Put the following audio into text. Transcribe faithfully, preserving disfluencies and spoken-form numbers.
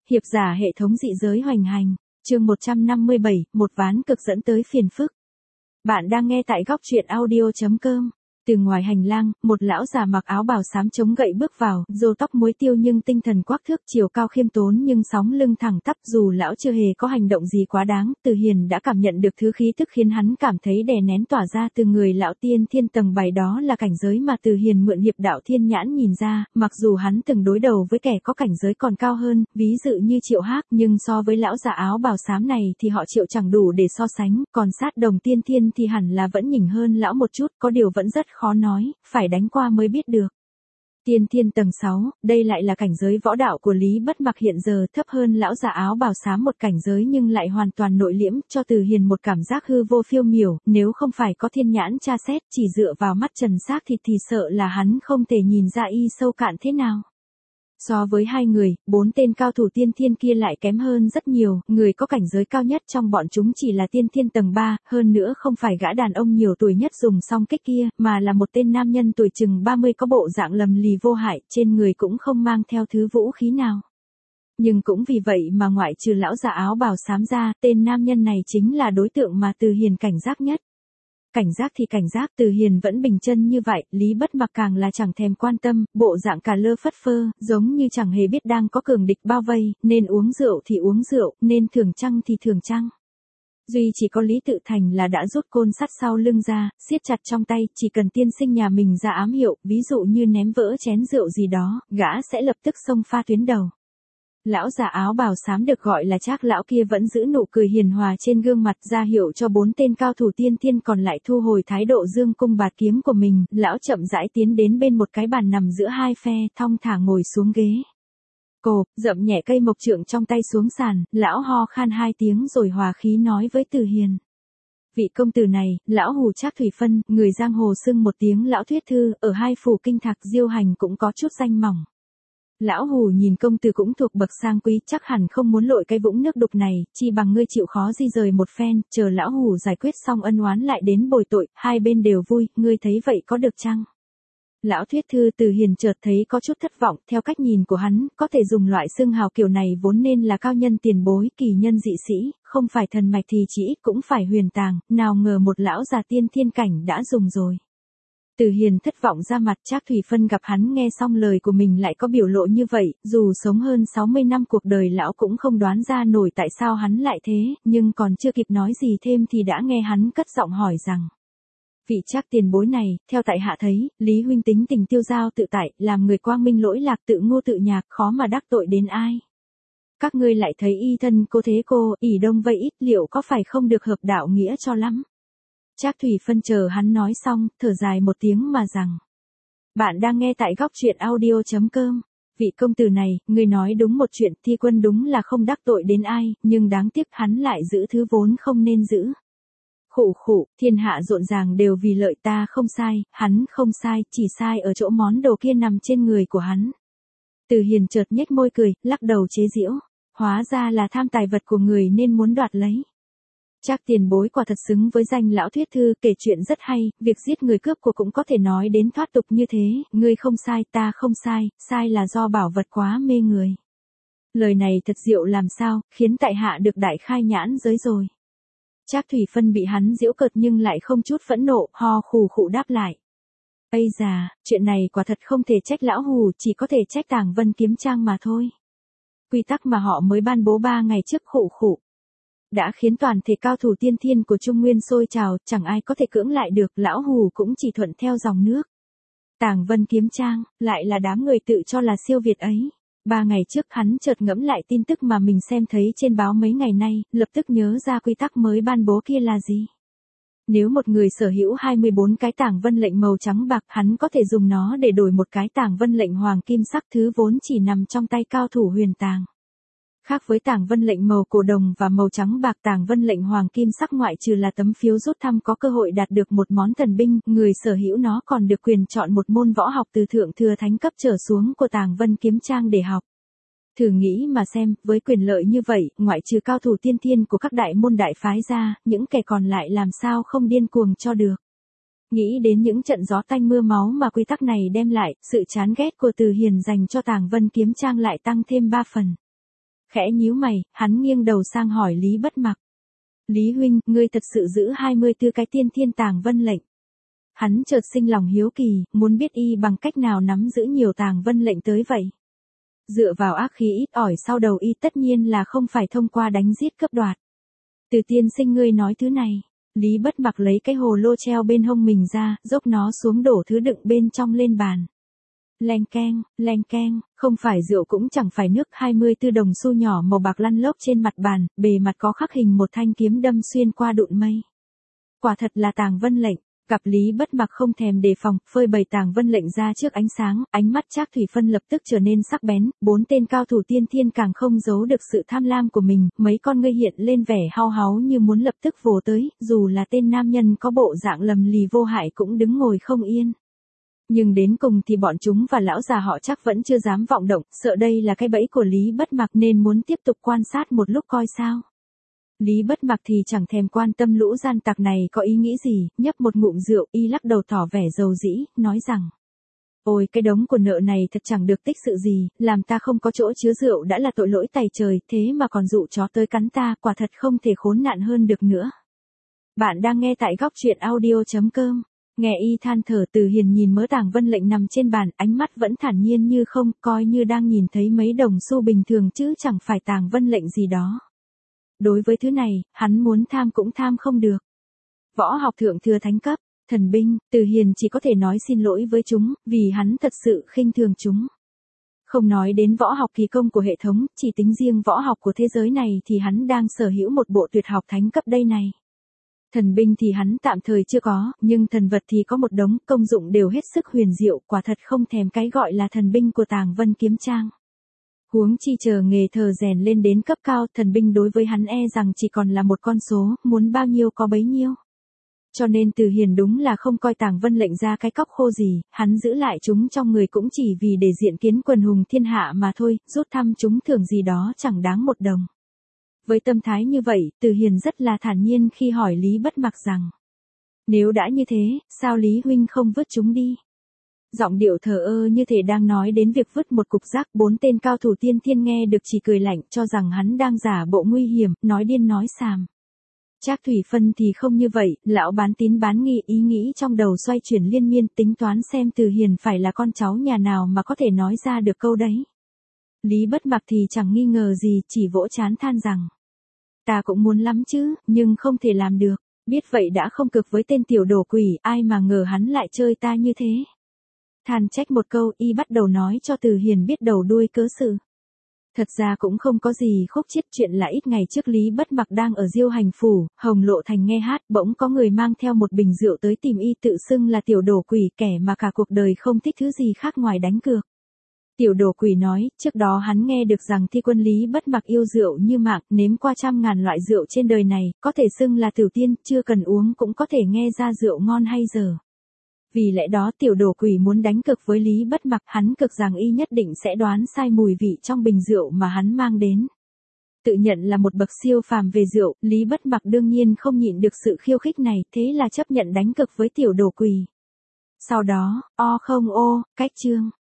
Hiệp giả hệ thống dị giới hoành hành, chương một trăm năm mươi bảy, một ván cực dẫn tới phiền phức. Bạn đang nghe tại góc truyện audio chấm com. Từ ngoài hành lang, một lão già mặc áo bào xám chống gậy bước vào, râu tóc muối tiêu nhưng tinh thần quắc thước, chiều cao khiêm tốn nhưng sóng lưng thẳng tắp. Dù lão chưa hề có hành động gì quá đáng, Từ Hiền đã cảm nhận được thứ khí tức khiến hắn cảm thấy đè nén tỏa ra từ người lão tiên thiên tầng bảy, đó là cảnh giới mà Từ Hiền mượn hiệp đạo thiên nhãn nhìn ra. Mặc dù hắn từng đối đầu với kẻ có cảnh giới còn cao hơn, ví dụ như Triệu Hắc, nhưng so với lão già áo bào xám này thì họ Triệu chẳng đủ để so sánh, còn sát đồng tiên thiên thì hẳn là vẫn nhỉnh hơn lão một chút, có điều vẫn rất khó nói, phải đánh qua mới biết được. Tiên thiên tầng sáu, đây lại là cảnh giới võ đạo của Lý Bất Mặc, hiện giờ thấp hơn lão già áo bào xám một cảnh giới nhưng lại hoàn toàn nội liễm, cho Từ Hiền một cảm giác hư vô phiêu miểu. Nếu không phải có thiên nhãn tra xét, chỉ dựa vào mắt trần xác thịt thì sợ là hắn không thể nhìn ra y sâu cạn thế nào. So với hai người, bốn tên cao thủ tiên thiên kia lại kém hơn rất nhiều, người có cảnh giới cao nhất trong bọn chúng chỉ là tiên thiên tầng ba, hơn nữa không phải gã đàn ông nhiều tuổi nhất dùng song kích kia, mà là một tên nam nhân tuổi chừng ba mươi có bộ dạng lầm lì vô hại, trên người cũng không mang theo thứ vũ khí nào. Nhưng cũng vì vậy mà ngoại trừ lão già áo bào xám ra, tên nam nhân này chính là đối tượng mà Từ Hiền cảnh giác nhất. Cảnh giác thì cảnh giác, Từ Hiền vẫn bình chân như vậy, Lý Bất Mặc càng là chẳng thèm quan tâm, bộ dạng cả lơ phất phơ, giống như chẳng hề biết đang có cường địch bao vây, nên uống rượu thì uống rượu, nên thường trăng thì thường trăng. Duy chỉ có Lý Tự Thành là đã rút côn sắt sau lưng ra, siết chặt trong tay, chỉ cần tiên sinh nhà mình ra ám hiệu, ví dụ như ném vỡ chén rượu gì đó, gã sẽ lập tức xông pha tuyến đầu. Lão già áo bào xám được gọi là Trác lão kia vẫn giữ nụ cười hiền hòa trên gương mặt, ra hiệu cho bốn tên cao thủ tiên thiên còn lại thu hồi thái độ dương cung bạt kiếm của mình. Lão chậm rãi tiến đến bên một cái bàn nằm giữa hai phe, thong thả ngồi xuống ghế. Cộp, dậm nhẹ cây mộc trượng trong tay xuống sàn, lão ho khan hai tiếng rồi hòa khí nói với Từ Hiền. Vị công tử này, lão Hù Trác Thủy Phân, người giang hồ xưng một tiếng lão thuyết thư, ở hai phủ kinh thạc diêu hành cũng có chút danh mỏng. Lão Hù nhìn công tử cũng thuộc bậc sang quý, chắc hẳn không muốn lội cái vũng nước đục này, chi bằng ngươi chịu khó di rời một phen, chờ lão Hù giải quyết xong ân oán lại đến bồi tội, hai bên đều vui, ngươi thấy vậy có được chăng? Lão thuyết thư. Từ Hiền chợt thấy có chút thất vọng, theo cách nhìn của hắn, có thể dùng loại xưng hào kiểu này vốn nên là cao nhân tiền bối, kỳ nhân dị sĩ, không phải thần mạch thì chỉ ít cũng phải huyền tàng, nào ngờ một lão già tiên thiên cảnh đã dùng rồi. Từ Hiền thất vọng ra mặt. Trác Thủy Phân gặp hắn nghe xong lời của mình lại có biểu lộ như vậy, dù sống hơn sáu mươi năm cuộc đời lão cũng không đoán ra nổi tại sao hắn lại thế, nhưng còn chưa kịp nói gì thêm thì đã nghe hắn cất giọng hỏi rằng. Vị Trác tiền bối này, theo tại hạ thấy, Lý huynh tính tình tiêu dao tự tại, làm người quang minh lỗi lạc tự ngô tự nhạc, khó mà đắc tội đến ai. Các ngươi lại thấy y thân cô thế cô, ỷ đông vây ít, liệu có phải không được hợp đạo nghĩa cho lắm? Trác Thủy Phân chờ hắn nói xong, thở dài một tiếng mà rằng. Bạn đang nghe tại góc truyện audio chấm com. Vị công tử này, người nói đúng một chuyện, Thi Quân đúng là không đắc tội đến ai, nhưng đáng tiếc hắn lại giữ thứ vốn không nên giữ. Khụ khụ, thiên hạ rộn ràng đều vì lợi, ta không sai, hắn không sai, chỉ sai ở chỗ món đồ kia nằm trên người của hắn. Từ Hiền chợt nhếch môi cười, lắc đầu chế giễu. Hóa ra là tham tài vật của người nên muốn đoạt lấy. Trác tiền bối quả thật xứng với danh lão thuyết thư, kể chuyện rất hay, việc giết người cướp của cũng có thể nói đến thoát tục như thế, ngươi không sai, ta không sai, sai là do bảo vật quá mê người. Lời này thật diệu làm sao, khiến tại hạ được đại khai nhãn giới rồi. Trác Thủy Phân bị hắn giễu cợt nhưng lại không chút phẫn nộ, ho khù khụ đáp lại. Ây già, chuyện này quả thật không thể trách lão Hù, chỉ có thể trách Tàng Vân Kiếm Trang mà thôi. Quy tắc mà họ mới ban bố ba ngày trước khụ khụ. Đã khiến toàn thể cao thủ tiên thiên của Trung Nguyên sôi trào, chẳng ai có thể cưỡng lại được, lão Hù cũng chỉ thuận theo dòng nước. Tàng Vân Kiếm Trang, lại là đám người tự cho là siêu việt ấy. Ba ngày trước hắn chợt ngẫm lại tin tức mà mình xem thấy trên báo mấy ngày nay, lập tức nhớ ra quy tắc mới ban bố kia là gì. Nếu một người sở hữu hai mươi bốn cái tàng vân lệnh màu trắng bạc, hắn có thể dùng nó để đổi một cái tàng vân lệnh hoàng kim sắc, thứ vốn chỉ nằm trong tay cao thủ huyền tàng. Khác với tàng vân lệnh màu cổ đồng và màu trắng bạc, tàng vân lệnh hoàng kim sắc ngoại trừ là tấm phiếu rút thăm có cơ hội đạt được một món thần binh, người sở hữu nó còn được quyền chọn một môn võ học từ thượng thừa thánh cấp trở xuống của Tàng Vân Kiếm Trang để học. Thử nghĩ mà xem, với quyền lợi như vậy, ngoại trừ cao thủ tiên thiên của các đại môn đại phái ra, những kẻ còn lại làm sao không điên cuồng cho được. Nghĩ đến những trận gió tanh mưa máu mà quy tắc này đem lại, sự chán ghét của Từ Hiền dành cho Tàng Vân Kiếm Trang lại tăng thêm ba phần. Khẽ nhíu mày, hắn nghiêng đầu sang hỏi Lý Bất Mặc. Lý huynh, ngươi thật sự giữ hai mươi tư cái tiên thiên tàng vân lệnh. Hắn chợt sinh lòng hiếu kỳ, muốn biết y bằng cách nào nắm giữ nhiều tàng vân lệnh tới vậy. Dựa vào ác khí ít ỏi sau đầu y tất nhiên là không phải thông qua đánh giết cướp đoạt. Từ tiên sinh ngươi nói thứ này, Lý Bất Mặc lấy cái hồ lô treo bên hông mình ra, dốc nó xuống đổ thứ đựng bên trong lên bàn. Leng keng, leng keng, không phải rượu cũng chẳng phải nước, hai mươi tư đồng xu nhỏ màu bạc lăn lóc trên mặt bàn, bề mặt có khắc hình một thanh kiếm đâm xuyên qua đụn mây. Quả thật là tàng vân lệnh. Gặp Lý Bất Mặc không thèm đề phòng, phơi bày tàng vân lệnh ra trước ánh sáng, ánh mắt Trác Thủy Phân lập tức trở nên sắc bén, bốn tên cao thủ tiên thiên càng không giấu được sự tham lam của mình, mấy con ngươi hiện lên vẻ hao háo như muốn lập tức vồ tới, dù là tên nam nhân có bộ dạng lầm lì vô hại cũng đứng ngồi không yên. Nhưng đến cùng thì bọn chúng và lão già họ Trác vẫn chưa dám vọng động, sợ đây là cái bẫy của Lý Bất Mặc nên muốn tiếp tục quan sát một lúc coi sao. Lý Bất Mặc thì chẳng thèm quan tâm lũ gian tặc này có ý nghĩ gì, nhấp một ngụm rượu, y lắc đầu tỏ vẻ dầu dĩ, nói rằng: Ôi cái đống của nợ này thật chẳng được tích sự gì, làm ta không có chỗ chứa rượu đã là tội lỗi tày trời, thế mà còn dụ chó tới cắn ta, quả thật không thể khốn nạn hơn được nữa. Bạn đang nghe tại góc truyện audio chấm com. Nghe y than thở, Từ Hiền nhìn mớ tàng vân lệnh nằm trên bàn, ánh mắt vẫn thản nhiên như không, coi như đang nhìn thấy mấy đồng xu bình thường chứ chẳng phải tàng vân lệnh gì đó. Đối với thứ này, hắn muốn tham cũng tham không được. Võ học thượng thừa thánh cấp, thần binh, Từ Hiền chỉ có thể nói xin lỗi với chúng, vì hắn thật sự khinh thường chúng. Không nói đến võ học kỳ công của hệ thống, chỉ tính riêng võ học của thế giới này thì hắn đang sở hữu một bộ tuyệt học thánh cấp đây này. Thần binh thì hắn tạm thời chưa có, nhưng thần vật thì có một đống, công dụng đều hết sức huyền diệu, quả thật không thèm cái gọi là thần binh của Tàng Vân Kiếm Trang. Huống chi chờ nghề thờ rèn lên đến cấp cao, thần binh đối với hắn e rằng chỉ còn là một con số, muốn bao nhiêu có bấy nhiêu. Cho nên Từ Hiền đúng là không coi Tàng Vân lệnh ra cái cóc khô gì, hắn giữ lại chúng trong người cũng chỉ vì để diện kiến quần hùng thiên hạ mà thôi, rút thăm chúng thưởng gì đó chẳng đáng một đồng. Với tâm thái như vậy, Từ Hiền rất là thản nhiên khi hỏi Lý Bất Mặc rằng: Nếu đã như thế, sao Lý huynh không vứt chúng đi? Giọng điệu thờ ơ như thể đang nói đến việc vứt một cục rác. Bốn tên cao thủ tiên thiên nghe được chỉ cười lạnh, cho rằng hắn đang giả bộ nguy hiểm, nói điên nói xàm. Trác Thủy Phân thì không như vậy, lão bán tín bán nghi, ý nghĩ trong đầu xoay chuyển liên miên, tính toán xem Từ Hiền phải là con cháu nhà nào mà có thể nói ra được câu đấy. Lý Bất Mặc thì chẳng nghi ngờ gì, chỉ vỗ trán than rằng: Ta cũng muốn lắm chứ, nhưng không thể làm được. Biết vậy đã không cực với tên tiểu đồ quỷ, ai mà ngờ hắn lại chơi ta như thế. Than trách một câu, y bắt đầu nói cho Từ Hiền biết đầu đuôi cớ sự. Thật ra cũng không có gì khúc chiết, chuyện là ít ngày trước Lý Bất Mặc đang ở Diêu Hành phủ, Hồng Lộ Thành nghe hát, bỗng có người mang theo một bình rượu tới tìm y, tự xưng là tiểu đồ quỷ, kẻ mà cả cuộc đời không thích thứ gì khác ngoài đánh cược. Tiểu đồ quỷ nói, trước đó hắn nghe được rằng thi quân Lý Bất Mặc yêu rượu như mạng, nếm qua trăm ngàn loại rượu trên đời này, có thể xưng là tiểu tiên, chưa cần uống cũng có thể nghe ra rượu ngon hay dở. Vì lẽ đó tiểu đồ quỷ muốn đánh cược với Lý Bất Mặc, hắn cực rằng y nhất định sẽ đoán sai mùi vị trong bình rượu mà hắn mang đến. Tự nhận là một bậc siêu phàm về rượu, Lý Bất Mặc đương nhiên không nhịn được sự khiêu khích này, thế là chấp nhận đánh cược với tiểu đồ quỷ. Sau đó, o không ô, cách chương.